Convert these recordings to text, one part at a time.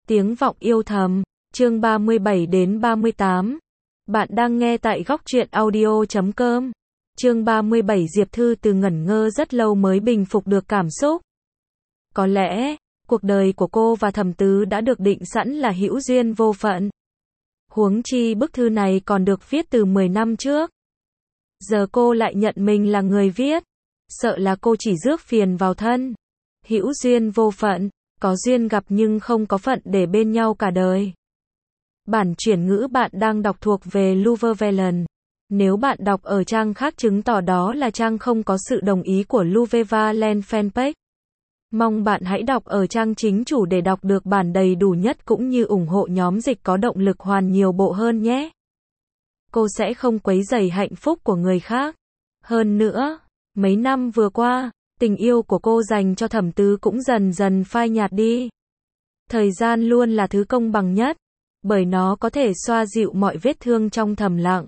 Tiếng vọng yêu thầm, chương 37 đến 38. Bạn đang nghe tại góc truyện audio.com. Chương 37 Diệp Thư Từ ngẩn ngơ rất lâu mới bình phục được cảm xúc. Có lẽ, cuộc đời của cô và Thẩm Tứ đã được định sẵn là hữu duyên vô phận. Huống chi bức thư này còn được viết từ 10 năm trước. Giờ cô lại nhận mình là người viết. Sợ là cô chỉ rước phiền vào thân. Hữu duyên vô phận, có duyên gặp nhưng không có phận để bên nhau cả đời. Bản chuyển ngữ bạn đang đọc thuộc về Louvre Velen. Nếu bạn đọc ở trang khác chứng tỏ đó là trang không có sự đồng ý của Louvre Velen fanpage. Mong bạn hãy đọc ở trang chính chủ để đọc được bản đầy đủ nhất cũng như ủng hộ nhóm dịch có động lực hoàn nhiều bộ hơn nhé. Cô sẽ không quấy rầy hạnh phúc của người khác. Hơn nữa, mấy năm vừa qua, tình yêu của cô dành cho Thẩm Tứ cũng dần dần phai nhạt đi. Thời gian luôn là thứ công bằng nhất, bởi nó có thể xoa dịu mọi vết thương trong thầm lặng.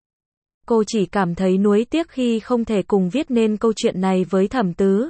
Cô chỉ cảm thấy nuối tiếc khi không thể cùng viết nên câu chuyện này với Thẩm Tứ.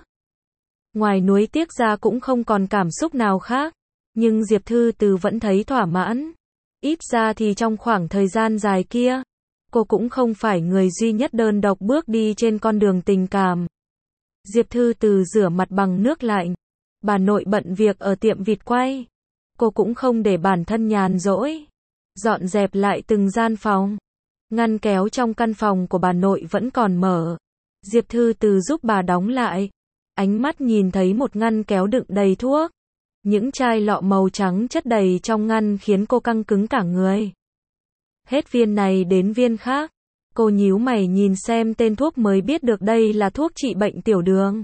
Ngoài nuối tiếc ra cũng không còn cảm xúc nào khác, nhưng Diệp Thư Từ vẫn thấy thỏa mãn. Ít ra thì trong khoảng thời gian dài kia, cô cũng không phải người duy nhất đơn độc bước đi trên con đường tình cảm. Diệp Thư Từ rửa mặt bằng nước lạnh. Bà nội bận việc ở tiệm vịt quay. Cô cũng không để bản thân nhàn rỗi. Dọn dẹp lại từng gian phòng. Ngăn kéo trong căn phòng của bà nội vẫn còn mở. Diệp Thư Từ giúp bà đóng lại. Ánh mắt nhìn thấy một ngăn kéo đựng đầy thuốc. Những chai lọ màu trắng chất đầy trong ngăn khiến cô căng cứng cả người. Hết viên này đến viên khác. Cô nhíu mày nhìn xem tên thuốc mới biết được đây là thuốc trị bệnh tiểu đường.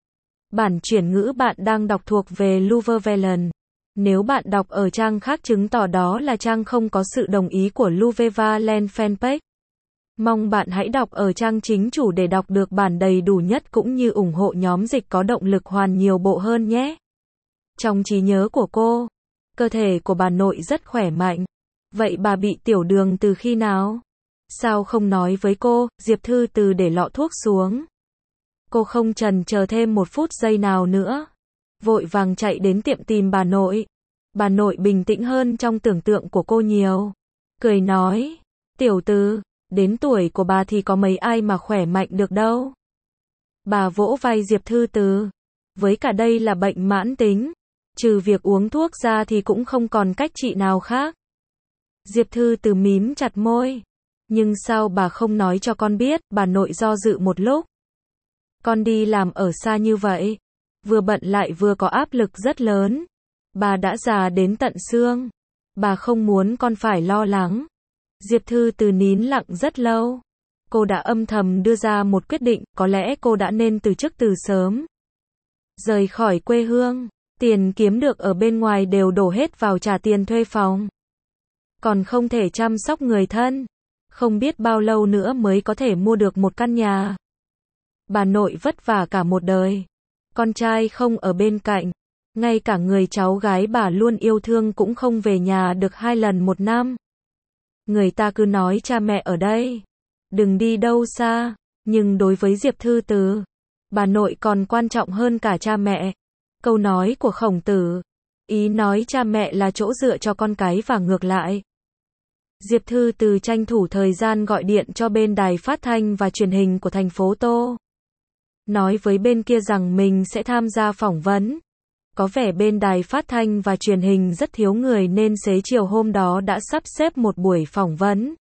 Bản chuyển ngữ bạn đang đọc thuộc về Louvre Velen. Nếu bạn đọc ở trang khác chứng tỏ đó là trang không có sự đồng ý của Louvre Velen fanpage. Mong bạn hãy đọc ở trang chính chủ để đọc được bản đầy đủ nhất cũng như ủng hộ nhóm dịch có động lực hoàn nhiều bộ hơn nhé. Trong trí nhớ của cô, cơ thể của bà nội rất khỏe mạnh. Vậy bà bị tiểu đường từ khi nào? Sao không nói với cô? Diệp Thư Từ để lọ thuốc xuống. Cô không chần chờ thêm một phút giây nào nữa. Vội vàng chạy đến tiệm tìm bà nội. Bà nội bình tĩnh hơn trong tưởng tượng của cô nhiều. Cười nói, tiểu Từ, đến tuổi của bà thì có mấy ai mà khỏe mạnh được đâu. Bà vỗ vai Diệp Thư Từ. Với cả đây là bệnh mãn tính. Trừ việc uống thuốc ra thì cũng không còn cách trị nào khác. Diệp Thư Từ mím chặt môi. Nhưng sao bà không nói cho con biết? Bà nội do dự một lúc. Con đi làm ở xa như vậy, vừa bận lại vừa có áp lực rất lớn. Bà đã già đến tận xương. Bà không muốn con phải lo lắng. Diệp Thư Từ nín lặng rất lâu. Cô đã âm thầm đưa ra một quyết định, có lẽ cô đã nên từ chức từ sớm. Rời khỏi quê hương, tiền kiếm được ở bên ngoài đều đổ hết vào trả tiền thuê phòng. Còn không thể chăm sóc người thân. Không biết bao lâu nữa mới có thể mua được một căn nhà. Bà nội vất vả cả một đời. Con trai không ở bên cạnh. Ngay cả người cháu gái bà luôn yêu thương cũng không về nhà được 2 lần một năm. Người ta cứ nói cha mẹ ở đây, đừng đi đâu xa. Nhưng đối với Diệp Thư Từ, bà nội còn quan trọng hơn cả cha mẹ. Câu nói của Khổng Tử, ý nói cha mẹ là chỗ dựa cho con cái và ngược lại. Diệp Thư Từ tranh thủ thời gian gọi điện cho bên đài phát thanh và truyền hình của thành phố Tô. Nói với bên kia rằng mình sẽ tham gia phỏng vấn. Có vẻ bên đài phát thanh và truyền hình rất thiếu người nên xế chiều hôm đó đã sắp xếp một buổi phỏng vấn.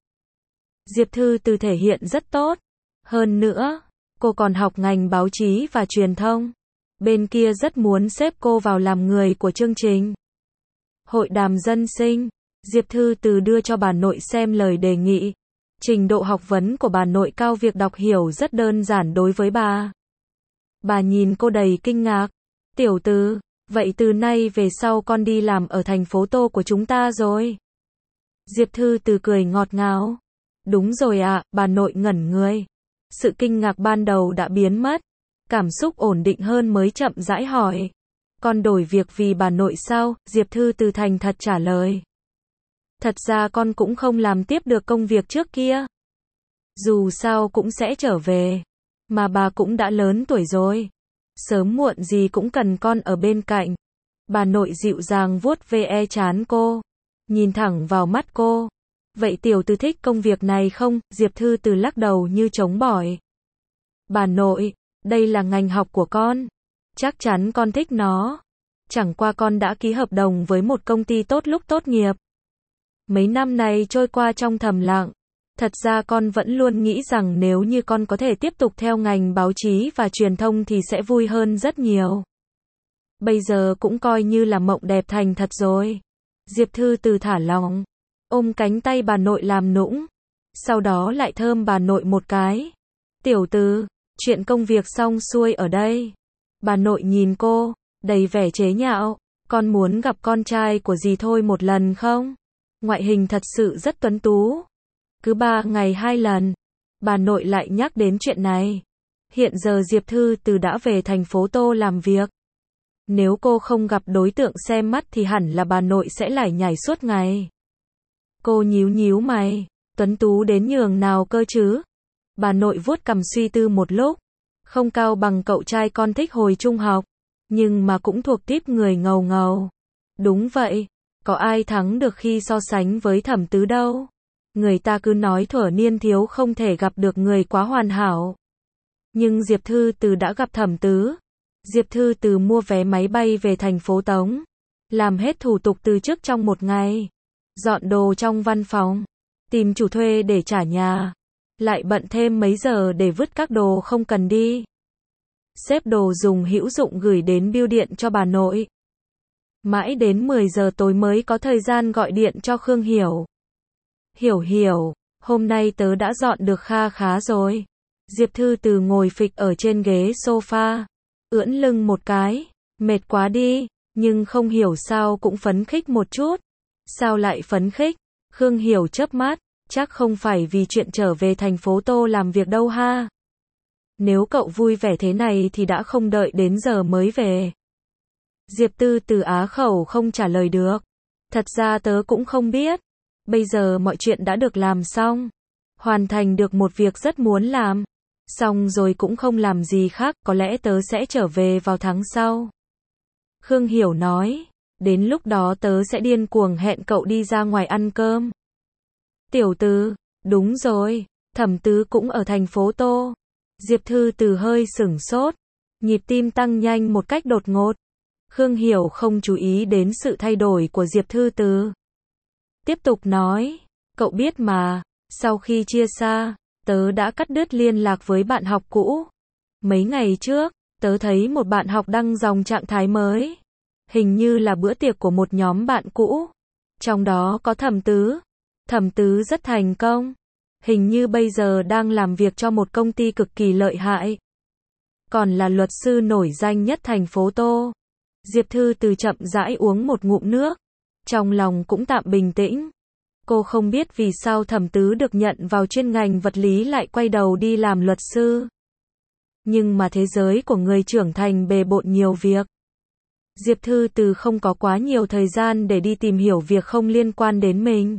Diệp Thư Từ thể hiện rất tốt. Hơn nữa, cô còn học ngành báo chí và truyền thông. Bên kia rất muốn xếp cô vào làm người của chương trình. Hội đàm dân sinh. Diệp Thư Từ đưa cho bà nội xem lời đề nghị. Trình độ học vấn của bà nội cao, việc đọc hiểu rất đơn giản đối với bà. Bà nhìn cô đầy kinh ngạc. Tiểu Từ, vậy từ nay về sau con đi làm ở thành phố Tô của chúng ta rồi. Diệp Thư Từ cười ngọt ngào. Đúng rồi ạ, bà nội ngẩn người. Sự kinh ngạc ban đầu đã biến mất. Cảm xúc ổn định hơn mới chậm rãi hỏi. Con đổi việc vì bà nội sao? Diệp Thư Từ thành thật trả lời. Thật ra con cũng không làm tiếp được công việc trước kia. Dù sao cũng sẽ trở về. Mà bà cũng đã lớn tuổi rồi. Sớm muộn gì cũng cần con ở bên cạnh. Bà nội dịu dàng vuốt ve trán cô, nhìn thẳng vào mắt cô. Vậy tiểu từ thích công việc này không? Diệp Thư Từ lắc đầu như chống bỏi. Bà nội, đây là ngành học của con. Chắc chắn con thích nó. Chẳng qua con đã ký hợp đồng với một công ty tốt lúc tốt nghiệp. Mấy năm này trôi qua trong thầm lặng. Thật ra con vẫn luôn nghĩ rằng nếu như con có thể tiếp tục theo ngành báo chí và truyền thông thì sẽ vui hơn rất nhiều. Bây giờ cũng coi như là mộng đẹp thành thật rồi. Diệp Thư Từ thả lỏng, ôm cánh tay bà nội làm nũng. Sau đó lại thơm bà nội một cái. Tiểu Từ, chuyện công việc xong xuôi ở đây. Bà nội nhìn cô, đầy vẻ chế nhạo. Con muốn gặp con trai của dì thôi một lần không? Ngoại hình thật sự rất tuấn tú. Cứ 3 ngày 2 lần, bà nội lại nhắc đến chuyện này. Hiện giờ Diệp Thư Từ đã về thành phố Tô làm việc. Nếu cô không gặp đối tượng xem mắt thì hẳn là bà nội sẽ lải nhải suốt ngày. Cô nhíu nhíu mày, tuấn tú đến nhường nào cơ chứ? Bà nội vuốt cằm suy tư một lúc. Không cao bằng cậu trai con thích hồi trung học, nhưng mà cũng thuộc típ người ngầu ngầu. Đúng vậy, có ai thắng được khi so sánh với Thẩm Tứ đâu. Người ta cứ nói thuở niên thiếu không thể gặp được người quá hoàn hảo. Nhưng Diệp Thư Từ đã gặp Thẩm Tứ. Diệp Thư Từ mua vé máy bay về thành phố Tống. Làm hết thủ tục từ trước trong một ngày. Dọn đồ trong văn phòng. Tìm chủ thuê để trả nhà. Lại bận thêm mấy giờ để vứt các đồ không cần đi. Xếp đồ dùng hữu dụng gửi đến bưu điện cho bà nội. Mãi đến 10 giờ tối mới có thời gian gọi điện cho Khương Hiểu. Hiểu, hôm nay tớ đã dọn được kha khá rồi. Diệp Thư Từ ngồi phịch ở trên ghế sofa, ưỡn lưng một cái, mệt quá đi, nhưng không hiểu sao cũng phấn khích một chút. Sao lại phấn khích? Khương Hiểu chớp mắt, chắc không phải vì chuyện trở về thành phố Tô làm việc đâu ha. Nếu cậu vui vẻ thế này thì đã không đợi đến giờ mới về. Diệp Thư Từ á khẩu không trả lời được. Thật ra tớ cũng không biết. Bây giờ mọi chuyện đã được làm xong. Hoàn thành được một việc rất muốn làm. Xong rồi cũng không làm gì khác, có lẽ tớ sẽ trở về vào tháng sau. Khương Hiểu nói, đến lúc đó tớ sẽ điên cuồng hẹn cậu đi ra ngoài ăn cơm. Tiểu Từ, đúng rồi, Thẩm Tứ cũng ở thành phố Tô. Diệp Thư Từ hơi sửng sốt, nhịp tim tăng nhanh một cách đột ngột. Khương Hiểu không chú ý đến sự thay đổi của Diệp Thư Từ. Tiếp tục nói, cậu biết mà, sau khi chia xa, tớ đã cắt đứt liên lạc với bạn học cũ. Mấy ngày trước, tớ thấy một bạn học đăng dòng trạng thái mới. Hình như là bữa tiệc của một nhóm bạn cũ. Trong đó có Thẩm Tứ. Thẩm Tứ rất thành công. Hình như bây giờ đang làm việc cho một công ty cực kỳ lợi hại. Còn là luật sư nổi danh nhất thành phố Tô. Diệp Thư Từ chậm rãi uống một ngụm nước. Trong lòng cũng tạm bình tĩnh. Cô không biết vì sao Thẩm Tứ được nhận vào chuyên ngành vật lý lại quay đầu đi làm luật sư. Nhưng mà thế giới của người trưởng thành bề bộn nhiều việc. Diệp Thư Từ không có quá nhiều thời gian để đi tìm hiểu việc không liên quan đến mình.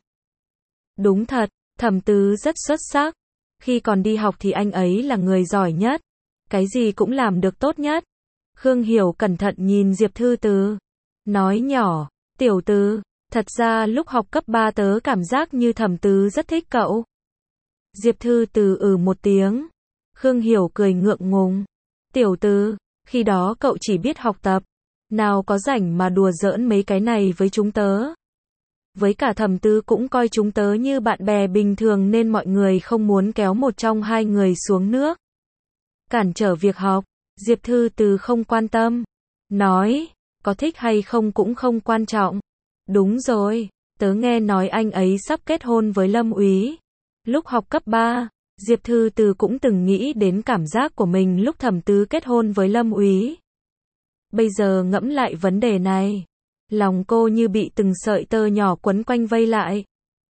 Đúng thật, Thẩm Tứ rất xuất sắc. Khi còn đi học thì anh ấy là người giỏi nhất. Cái gì cũng làm được tốt nhất. Khương Hiểu cẩn thận nhìn Diệp Thư Từ. Nói nhỏ, Tiểu Từ, thật ra lúc học cấp 3 tớ cảm giác như Thẩm Tứ rất thích cậu. Diệp Thư Từ một tiếng. Khương Hiểu cười ngượng ngùng. Tiểu Từ, khi đó cậu chỉ biết học tập. Nào có rảnh mà đùa giỡn mấy cái này với chúng tớ. Với cả Thẩm Tứ cũng coi chúng tớ như bạn bè bình thường nên mọi người không muốn kéo một trong hai người xuống nước. Cản trở việc học, Diệp Thư Từ không quan tâm. Nói, có thích hay không cũng không quan trọng. Đúng rồi, tớ nghe nói anh ấy sắp kết hôn với Lâm Úy. Lúc học cấp 3, Diệp Thư Từ cũng từng nghĩ đến cảm giác của mình lúc Thẩm Tứ kết hôn với Lâm Úy. Bây giờ ngẫm lại vấn đề này, lòng cô như bị từng sợi tơ nhỏ quấn quanh vây lại.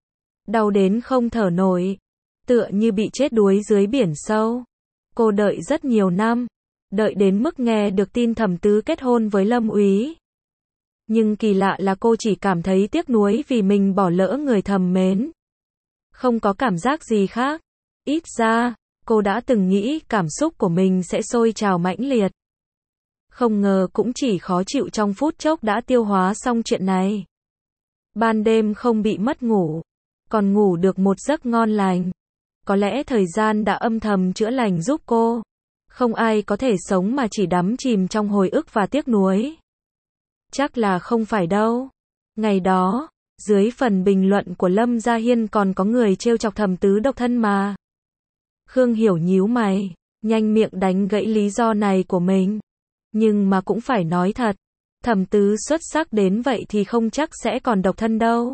Đau đến không thở nổi, tựa như bị chết đuối dưới biển sâu. Cô đợi rất nhiều năm, đợi đến mức nghe được tin Thẩm Tứ kết hôn với Lâm Úy. Nhưng kỳ lạ là cô chỉ cảm thấy tiếc nuối vì mình bỏ lỡ người thầm mến. Không có cảm giác gì khác. Ít ra, cô đã từng nghĩ cảm xúc của mình sẽ sôi trào mãnh liệt. Không ngờ cũng chỉ khó chịu trong phút chốc đã tiêu hóa xong chuyện này. Ban đêm không bị mất ngủ, còn ngủ được một giấc ngon lành. Có lẽ thời gian đã âm thầm chữa lành giúp cô. Không ai có thể sống mà chỉ đắm chìm trong hồi ức và tiếc nuối. Chắc là không phải đâu. Ngày đó, dưới phần bình luận của Lâm Gia Hiên còn có người trêu chọc Thẩm Tứ độc thân mà. Khương Hiểu nhíu mày, nhanh miệng đánh gãy lý do này của mình. Nhưng mà cũng phải nói thật, Thẩm Tứ xuất sắc đến vậy thì không chắc sẽ còn độc thân đâu.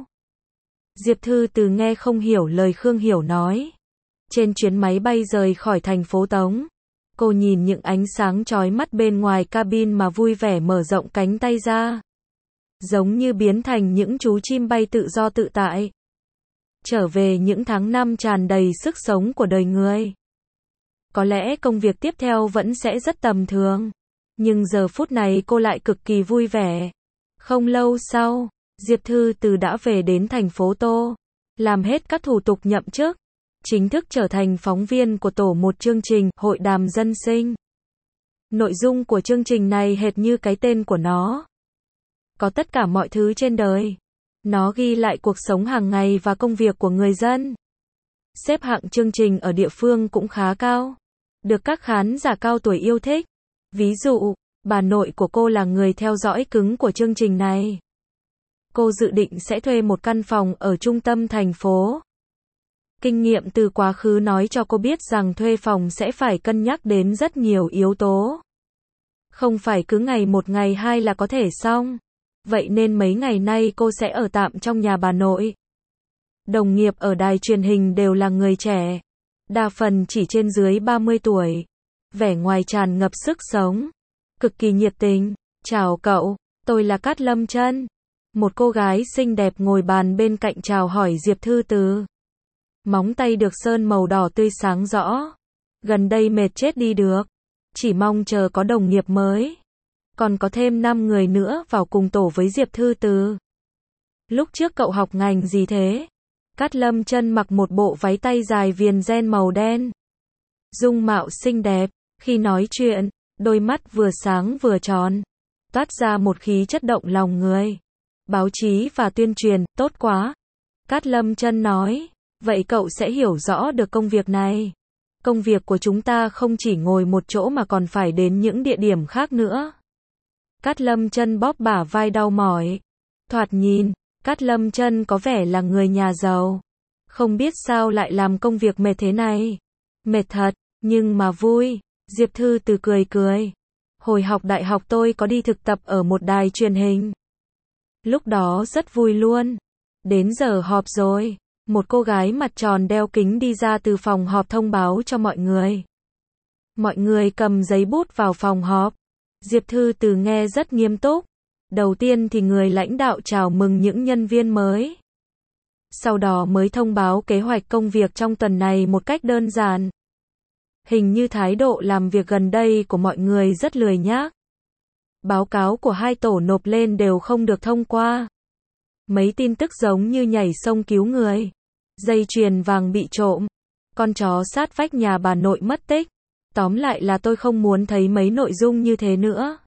Diệp Thư Từ nghe không hiểu lời Khương Hiểu nói. Trên chuyến máy bay rời khỏi thành phố Tống, cô nhìn những ánh sáng chói mắt bên ngoài cabin mà vui vẻ mở rộng cánh tay ra. Giống như biến thành những chú chim bay tự do tự tại. Trở về những tháng năm tràn đầy sức sống của đời người. Có lẽ công việc tiếp theo vẫn sẽ rất tầm thường. Nhưng giờ phút này cô lại cực kỳ vui vẻ. Không lâu sau, Diệp Thư Từ đã về đến thành phố Tô. Làm hết các thủ tục nhậm chức. Chính thức trở thành phóng viên của tổ một chương trình Hội đàm dân sinh. Nội dung của chương trình này hệt như cái tên của nó. Có tất cả mọi thứ trên đời. Nó ghi lại cuộc sống hàng ngày và công việc của người dân. Xếp hạng chương trình ở địa phương cũng khá cao. Được các khán giả cao tuổi yêu thích. Ví dụ, bà nội của cô là người theo dõi cứng của chương trình này. Cô dự định sẽ thuê một căn phòng ở trung tâm thành phố. Kinh nghiệm từ quá khứ nói cho cô biết rằng thuê phòng sẽ phải cân nhắc đến rất nhiều yếu tố. Không phải cứ ngày một ngày hai là có thể xong. Vậy nên mấy ngày nay cô sẽ ở tạm trong nhà bà nội. Đồng nghiệp ở đài truyền hình đều là người trẻ. Đa phần chỉ trên dưới 30 tuổi. Vẻ ngoài tràn ngập sức sống. Cực kỳ nhiệt tình. Chào cậu, tôi là Cát Lâm Chân. Một cô gái xinh đẹp ngồi bàn bên cạnh chào hỏi Diệp Thư Từ. Móng tay được sơn màu đỏ tươi sáng rõ. Gần đây mệt chết đi được. Chỉ mong chờ có đồng nghiệp mới. Còn có thêm 5 người nữa vào cùng tổ với Diệp Thư Từ. Lúc trước cậu học ngành gì thế? Cát Lâm Chân mặc một bộ váy tay dài viền ren màu đen. Dung mạo xinh đẹp, khi nói chuyện, đôi mắt vừa sáng vừa tròn. Toát ra một khí chất động lòng người. Báo chí và tuyên truyền, tốt quá. Cát Lâm Chân nói, vậy cậu sẽ hiểu rõ được công việc này. Công việc của chúng ta không chỉ ngồi một chỗ mà còn phải đến những địa điểm khác nữa. Cát Lâm Chân bóp bả vai đau mỏi. Thoạt nhìn, Cát Lâm Chân có vẻ là người nhà giàu. Không biết sao lại làm công việc mệt thế này. Mệt thật, nhưng mà vui. Diệp Thư Từ cười cười. Hồi học đại học tôi có đi thực tập ở một đài truyền hình. Lúc đó rất vui luôn. Đến giờ họp rồi. Một cô gái mặt tròn đeo kính đi ra từ phòng họp thông báo cho mọi người. Mọi người cầm giấy bút vào phòng họp. Diệp Thư Từ nghe rất nghiêm túc. Đầu tiên thì người lãnh đạo chào mừng những nhân viên mới. Sau đó mới thông báo kế hoạch công việc trong tuần này một cách đơn giản. Hình như thái độ làm việc gần đây của mọi người rất lười nhác. Báo cáo của hai tổ nộp lên đều không được thông qua. Mấy tin tức giống như nhảy sông cứu người. Dây chuyền vàng bị trộm. Con chó sát vách nhà bà nội mất tích. Tóm lại là tôi không muốn thấy mấy nội dung như thế nữa.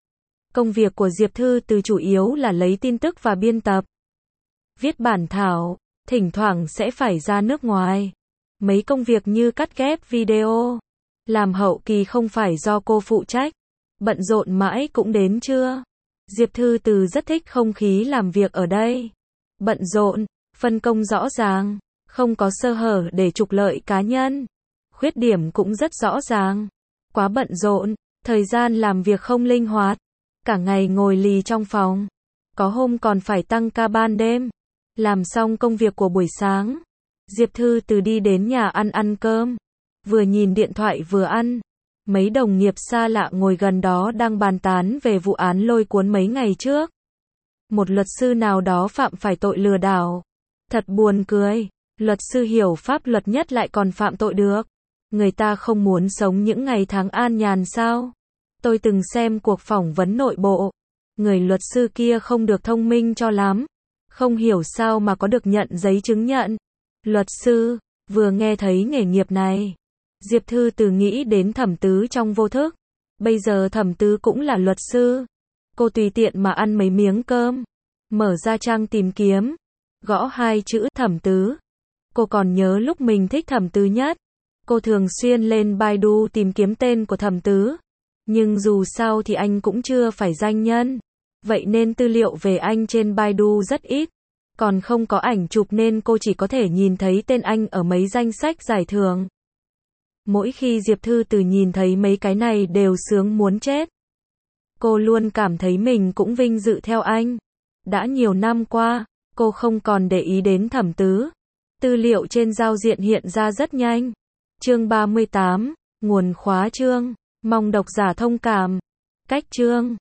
Công việc của Diệp Thư Từ chủ yếu là lấy tin tức và biên tập. Viết bản thảo, thỉnh thoảng sẽ phải ra nước ngoài. Mấy công việc như cắt ghép video, làm hậu kỳ không phải do cô phụ trách. Bận rộn mãi cũng đến trưa. Diệp Thư Từ rất thích không khí làm việc ở đây. Bận rộn, phân công rõ ràng, không có sơ hở để trục lợi cá nhân. Khuyết điểm cũng rất rõ ràng. Quá bận rộn, thời gian làm việc không linh hoạt. Cả ngày ngồi lì trong phòng. Có hôm còn phải tăng ca ban đêm. Làm xong công việc của buổi sáng, Diệp Thư Từ đi đến nhà ăn cơm. Vừa nhìn điện thoại vừa ăn. Mấy đồng nghiệp xa lạ ngồi gần đó đang bàn tán về vụ án lôi cuốn mấy ngày trước. Một luật sư nào đó phạm phải tội lừa đảo. Thật buồn cười. Luật sư hiểu pháp luật nhất lại còn phạm tội được. Người ta không muốn sống những ngày tháng an nhàn sao? Tôi từng xem cuộc phỏng vấn nội bộ. Người luật sư kia không được thông minh cho lắm. Không hiểu sao mà có được nhận giấy chứng nhận. Luật sư, vừa nghe thấy nghề nghiệp này. Diệp Thư Từ nghĩ đến Thẩm Tứ trong vô thức. Bây giờ Thẩm Tứ cũng là luật sư. Cô tùy tiện mà ăn mấy miếng cơm. Mở ra trang tìm kiếm. Gõ 2 chữ Thẩm Tứ. Cô còn nhớ lúc mình thích Thẩm Tứ nhất. Cô thường xuyên lên Baidu tìm kiếm tên của Thẩm Tứ. Nhưng dù sao thì anh cũng chưa phải danh nhân. Vậy nên tư liệu về anh trên Baidu rất ít. Còn không có ảnh chụp nên cô chỉ có thể nhìn thấy tên anh ở mấy danh sách giải thưởng. Mỗi khi Diệp Thư Từ nhìn thấy mấy cái này đều sướng muốn chết. Cô luôn cảm thấy mình cũng vinh dự theo anh. Đã nhiều năm qua, cô không còn để ý đến Thẩm Tứ. Tư liệu trên giao diện hiện ra rất nhanh. Chương 38, nguồn khóa chương. Mong độc giả thông cảm. Cách chương.